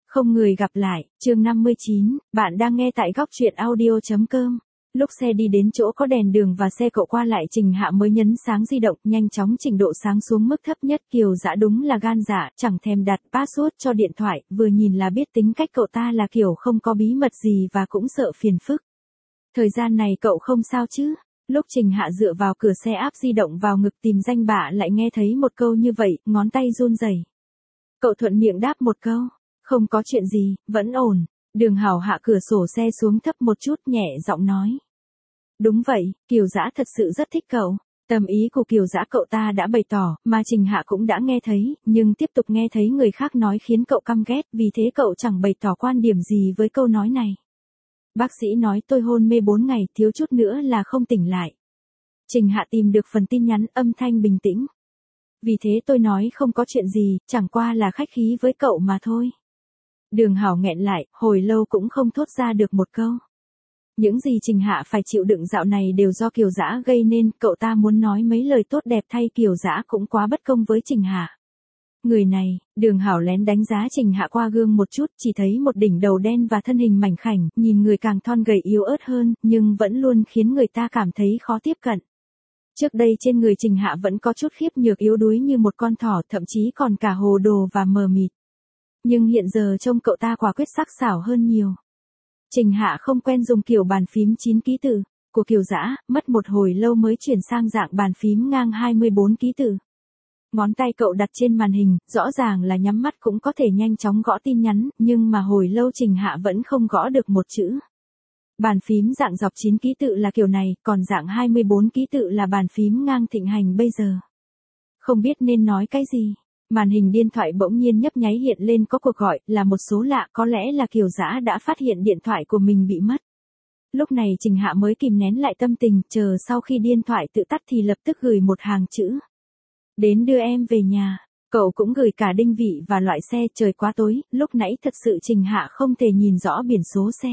Không người gặp lại, chương 59, bạn đang nghe tại góc truyện audio.com. Lúc xe đi đến chỗ có đèn đường và xe cộ qua lại Trình Hạ mới nhấn sáng di động, nhanh chóng chỉnh độ sáng xuống mức thấp nhất. Kiều Dã đúng là gan dạ, chẳng thèm đặt password cho điện thoại, vừa nhìn là biết tính cách cậu ta là kiểu không có bí mật gì và cũng sợ phiền phức. Thời gian này cậu không sao chứ? Lúc Trình Hạ dựa vào cửa xe áp di động vào ngực tìm danh bạ lại nghe thấy một câu như vậy, ngón tay run rẩy. Cậu thuận miệng đáp một câu. Không có chuyện gì, vẫn ổn. Đường Hảo hạ cửa sổ xe xuống thấp một chút, nhẹ giọng nói. Đúng vậy, Kiều Dã thật sự rất thích cậu. Tâm ý của Kiều Dã cậu ta đã bày tỏ, mà Trình Hạ cũng đã nghe thấy, nhưng tiếp tục nghe thấy người khác nói khiến cậu căm ghét, vì thế cậu chẳng bày tỏ quan điểm gì với câu nói này. Bác sĩ nói tôi hôn mê 4 ngày, thiếu chút nữa là không tỉnh lại. Trình Hạ tìm được phần tin nhắn, âm thanh bình tĩnh. Vì thế tôi nói không có chuyện gì, chẳng qua là khách khí với cậu mà thôi. Đường Hảo nghẹn lại, hồi lâu cũng không thốt ra được một câu. Những gì Trình Hạ phải chịu đựng dạo này đều do Kiều Dã gây nên, cậu ta muốn nói mấy lời tốt đẹp thay Kiều Dã cũng quá bất công với Trình Hạ. Người này, Đường Hảo lén đánh giá Trình Hạ qua gương một chút, chỉ thấy một đỉnh đầu đen và thân hình mảnh khảnh, nhìn người càng thon gầy yếu ớt hơn, nhưng vẫn luôn khiến người ta cảm thấy khó tiếp cận. Trước đây trên người Trình Hạ vẫn có chút khiếp nhược yếu đuối như một con thỏ, thậm chí còn cả hồ đồ và mờ mịt. Nhưng hiện giờ trông cậu ta quả quyết sắc sảo hơn nhiều. Trình Hạ không quen dùng kiểu bàn phím 9 ký tự của Kiều Dã, mất một hồi lâu mới chuyển sang dạng bàn phím ngang 24 ký tự. Ngón tay cậu đặt trên màn hình, rõ ràng là nhắm mắt cũng có thể nhanh chóng gõ tin nhắn, nhưng mà hồi lâu Trình Hạ vẫn không gõ được một chữ. Bàn phím dạng dọc 9 ký tự là kiểu này, còn dạng 24 ký tự là bàn phím ngang thịnh hành bây giờ. Không biết nên nói cái gì. Màn hình điện thoại bỗng nhiên nhấp nháy hiện lên có cuộc gọi, là một số lạ, có lẽ là Kiều Dã đã phát hiện điện thoại của mình bị mất. Lúc này Trình Hạ mới kìm nén lại tâm tình, chờ sau khi điện thoại tự tắt thì lập tức gửi một hàng chữ. Đến đưa em về nhà. Cậu cũng gửi cả đinh vị và loại xe, trời quá tối, lúc nãy thật sự Trình Hạ không thể nhìn rõ biển số xe.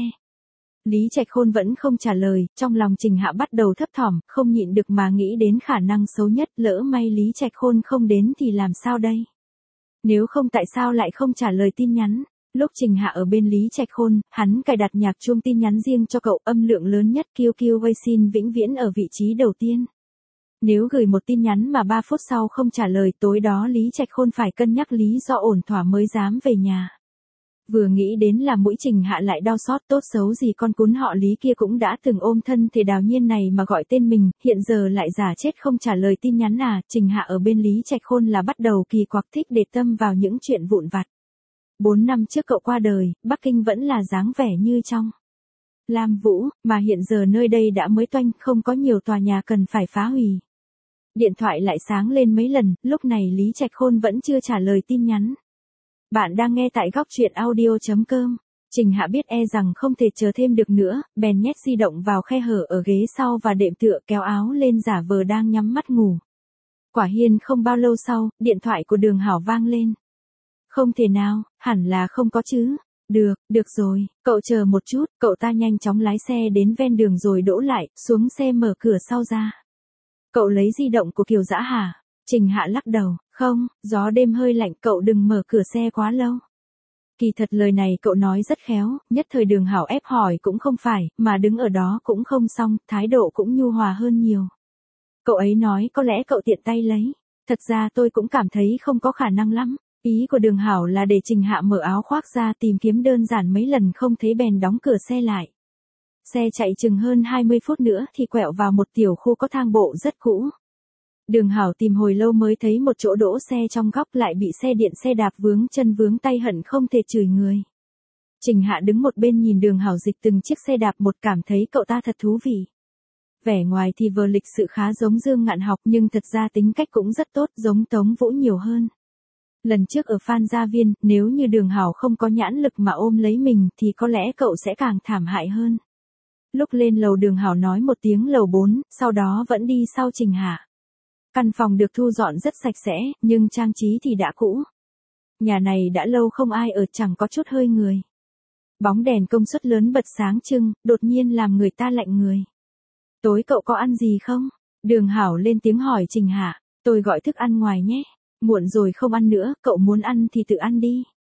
Lý Trạch Khôn vẫn không trả lời, trong lòng Trình Hạ bắt đầu thấp thỏm, không nhịn được mà nghĩ đến khả năng xấu nhất, lỡ may Lý Trạch Khôn không đến thì làm sao đây? Nếu không tại sao lại không trả lời tin nhắn? Lúc Trình Hạ ở bên Lý Trạch Khôn, hắn cài đặt nhạc chuông tin nhắn riêng cho cậu, âm lượng lớn nhất QQ Weixin vĩnh viễn ở vị trí đầu tiên. Nếu gửi một tin nhắn mà 3 phút sau không trả lời, tối đó Lý Trạch Khôn phải cân nhắc lý do ổn thỏa mới dám về nhà. Vừa nghĩ đến là mũi Trình Hạ lại đau xót, tốt xấu gì con cún họ Lý kia cũng đã từng ôm thân thể Đào Nhiên này mà gọi tên mình, hiện giờ lại giả chết không trả lời tin nhắn à. Trình Hạ ở bên Lý Trạch Khôn là bắt đầu kỳ quặc, thích để tâm vào những chuyện vụn vặt. 4 năm trước cậu qua đời, Bắc Kinh vẫn là dáng vẻ như trong Lam Vũ, mà hiện giờ nơi đây đã mới toanh, không có nhiều tòa nhà cần phải phá hủy. Điện thoại lại sáng lên mấy lần, lúc này Lý Trạch Khôn vẫn chưa trả lời tin nhắn. Bạn đang nghe tại góc truyện audio.com. Trình Hạ biết e rằng không thể chờ thêm được nữa, bèn nhét di động vào khe hở ở ghế sau và đệm tựa, kéo áo lên giả vờ đang nhắm mắt ngủ. Quả nhiên không bao lâu sau, điện thoại của Đường Hảo vang lên. Không thể nào, hẳn là không có chứ. Được rồi, cậu chờ một chút, cậu ta nhanh chóng lái xe đến ven đường rồi đỗ lại, xuống xe mở cửa sau ra. Cậu lấy di động của Kiều Dã hả? Trình Hạ lắc đầu, không, gió đêm hơi lạnh, cậu đừng mở cửa xe quá lâu. Kỳ thật lời này cậu nói rất khéo, nhất thời Đường Hảo ép hỏi cũng không phải, mà đứng ở đó cũng không xong, thái độ cũng nhu hòa hơn nhiều. Cậu ấy nói có lẽ cậu tiện tay lấy, thật ra tôi cũng cảm thấy không có khả năng lắm. Ý của Đường Hảo là để Trình Hạ mở áo khoác ra tìm kiếm đơn giản mấy lần không thấy bèn đóng cửa xe lại. Xe chạy chừng hơn 20 phút nữa thì quẹo vào một tiểu khu có thang bộ rất cũ. Đường Hảo tìm hồi lâu mới thấy một chỗ đỗ xe trong góc, lại bị xe điện xe đạp vướng chân vướng tay, hận không thể chửi người. Trình Hạ đứng một bên nhìn Đường Hảo dịch từng chiếc xe đạp một, cảm thấy cậu ta thật thú vị. Vẻ ngoài thì vờ lịch sự khá giống Dương Ngạn Học, nhưng thật ra tính cách cũng rất tốt, giống Tống Vũ nhiều hơn. Lần trước ở Phan Gia Viên, nếu như Đường Hảo không có nhãn lực mà ôm lấy mình thì có lẽ cậu sẽ càng thảm hại hơn. Lúc lên lầu Đường Hảo nói một tiếng lầu 4, sau đó vẫn đi sau Trình Hạ. Căn phòng được thu dọn rất sạch sẽ, nhưng trang trí thì đã cũ. Nhà này đã lâu không ai ở, chẳng có chút hơi người. Bóng đèn công suất lớn bật sáng trưng, đột nhiên làm người ta lạnh người. Tối cậu có ăn gì không? Đường Hảo lên tiếng hỏi Trình Hạ. Tôi gọi thức ăn ngoài nhé. Muộn rồi không ăn nữa, cậu muốn ăn thì tự ăn đi.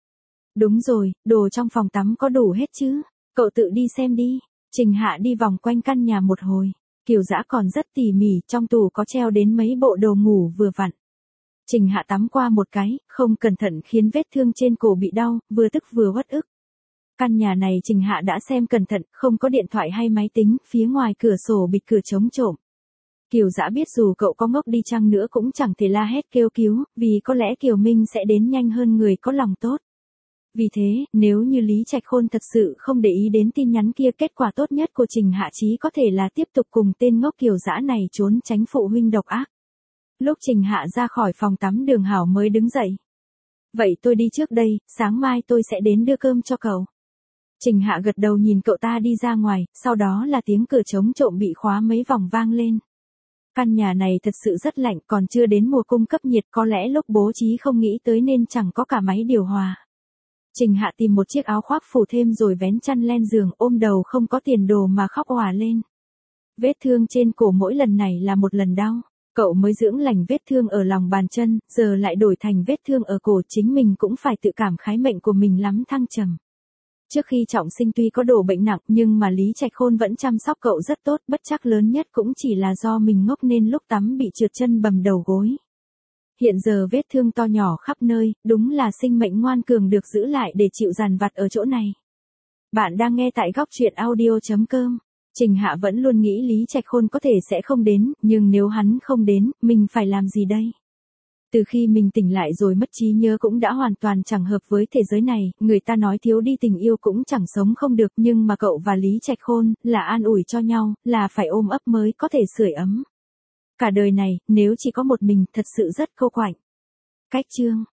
Đúng rồi, đồ trong phòng tắm có đủ hết chứ? Cậu tự đi xem đi. Trình Hạ đi vòng quanh căn nhà một hồi. Kiều Dã còn rất tỉ mỉ, trong tủ có treo đến mấy bộ đồ ngủ vừa vặn. Trình Hạ tắm qua một cái, không cẩn thận khiến vết thương trên cổ bị đau, vừa tức vừa uất ức. Căn nhà này Trình Hạ đã xem cẩn thận, không có điện thoại hay máy tính, phía ngoài cửa sổ bịt cửa chống trộm. Kiều Dã biết dù cậu có ngốc đi chăng nữa cũng chẳng thể la hét kêu cứu, vì có lẽ Kiều Minh sẽ đến nhanh hơn người có lòng tốt. Vì thế, nếu như Lý Trạch Khôn thật sự không để ý đến tin nhắn kia, kết quả tốt nhất của Trình Hạ chí có thể là tiếp tục cùng tên ngốc Kiều Dã này trốn tránh phụ huynh độc ác. Lúc Trình Hạ ra khỏi phòng tắm, Đường Hảo mới đứng dậy. Vậy tôi đi trước đây, sáng mai tôi sẽ đến đưa cơm cho cậu. Trình Hạ gật đầu nhìn cậu ta đi ra ngoài, sau đó là tiếng cửa chống trộm bị khóa mấy vòng vang lên. Căn nhà này thật sự rất lạnh, còn chưa đến mùa cung cấp nhiệt, có lẽ lúc bố trí không nghĩ tới nên chẳng có cả máy điều hòa. Trình Hạ tìm một chiếc áo khoác phủ thêm rồi vén chăn lên giường, ôm đầu không có tiền đồ mà khóc òa lên. Vết thương trên cổ mỗi lần này là một lần đau. Cậu mới dưỡng lành vết thương ở lòng bàn chân, giờ lại đổi thành vết thương ở cổ, chính mình cũng phải tự cảm khái mệnh của mình lắm thăng trầm. Trước khi trọng sinh tuy có đổ bệnh nặng nhưng mà Lý Trạch Khôn vẫn chăm sóc cậu rất tốt, bất chắc lớn nhất cũng chỉ là do mình ngốc nên lúc tắm bị trượt chân bầm đầu gối. Hiện giờ vết thương to nhỏ khắp nơi, đúng là sinh mệnh ngoan cường được giữ lại để chịu dằn vặt ở chỗ này. Bạn đang nghe tại góc truyện audio.com. Trình Hạ vẫn luôn nghĩ Lý Trạch Khôn có thể sẽ không đến, nhưng nếu hắn không đến, mình phải làm gì đây? Từ khi mình tỉnh lại rồi mất trí nhớ cũng đã hoàn toàn chẳng hợp với thế giới này, người ta nói thiếu đi tình yêu cũng chẳng sống không được, nhưng mà cậu và Lý Trạch Khôn, là an ủi cho nhau, là phải ôm ấp mới có thể sưởi ấm. Cả đời này, nếu chỉ có một mình, thật sự rất cô quạnh. Cách chương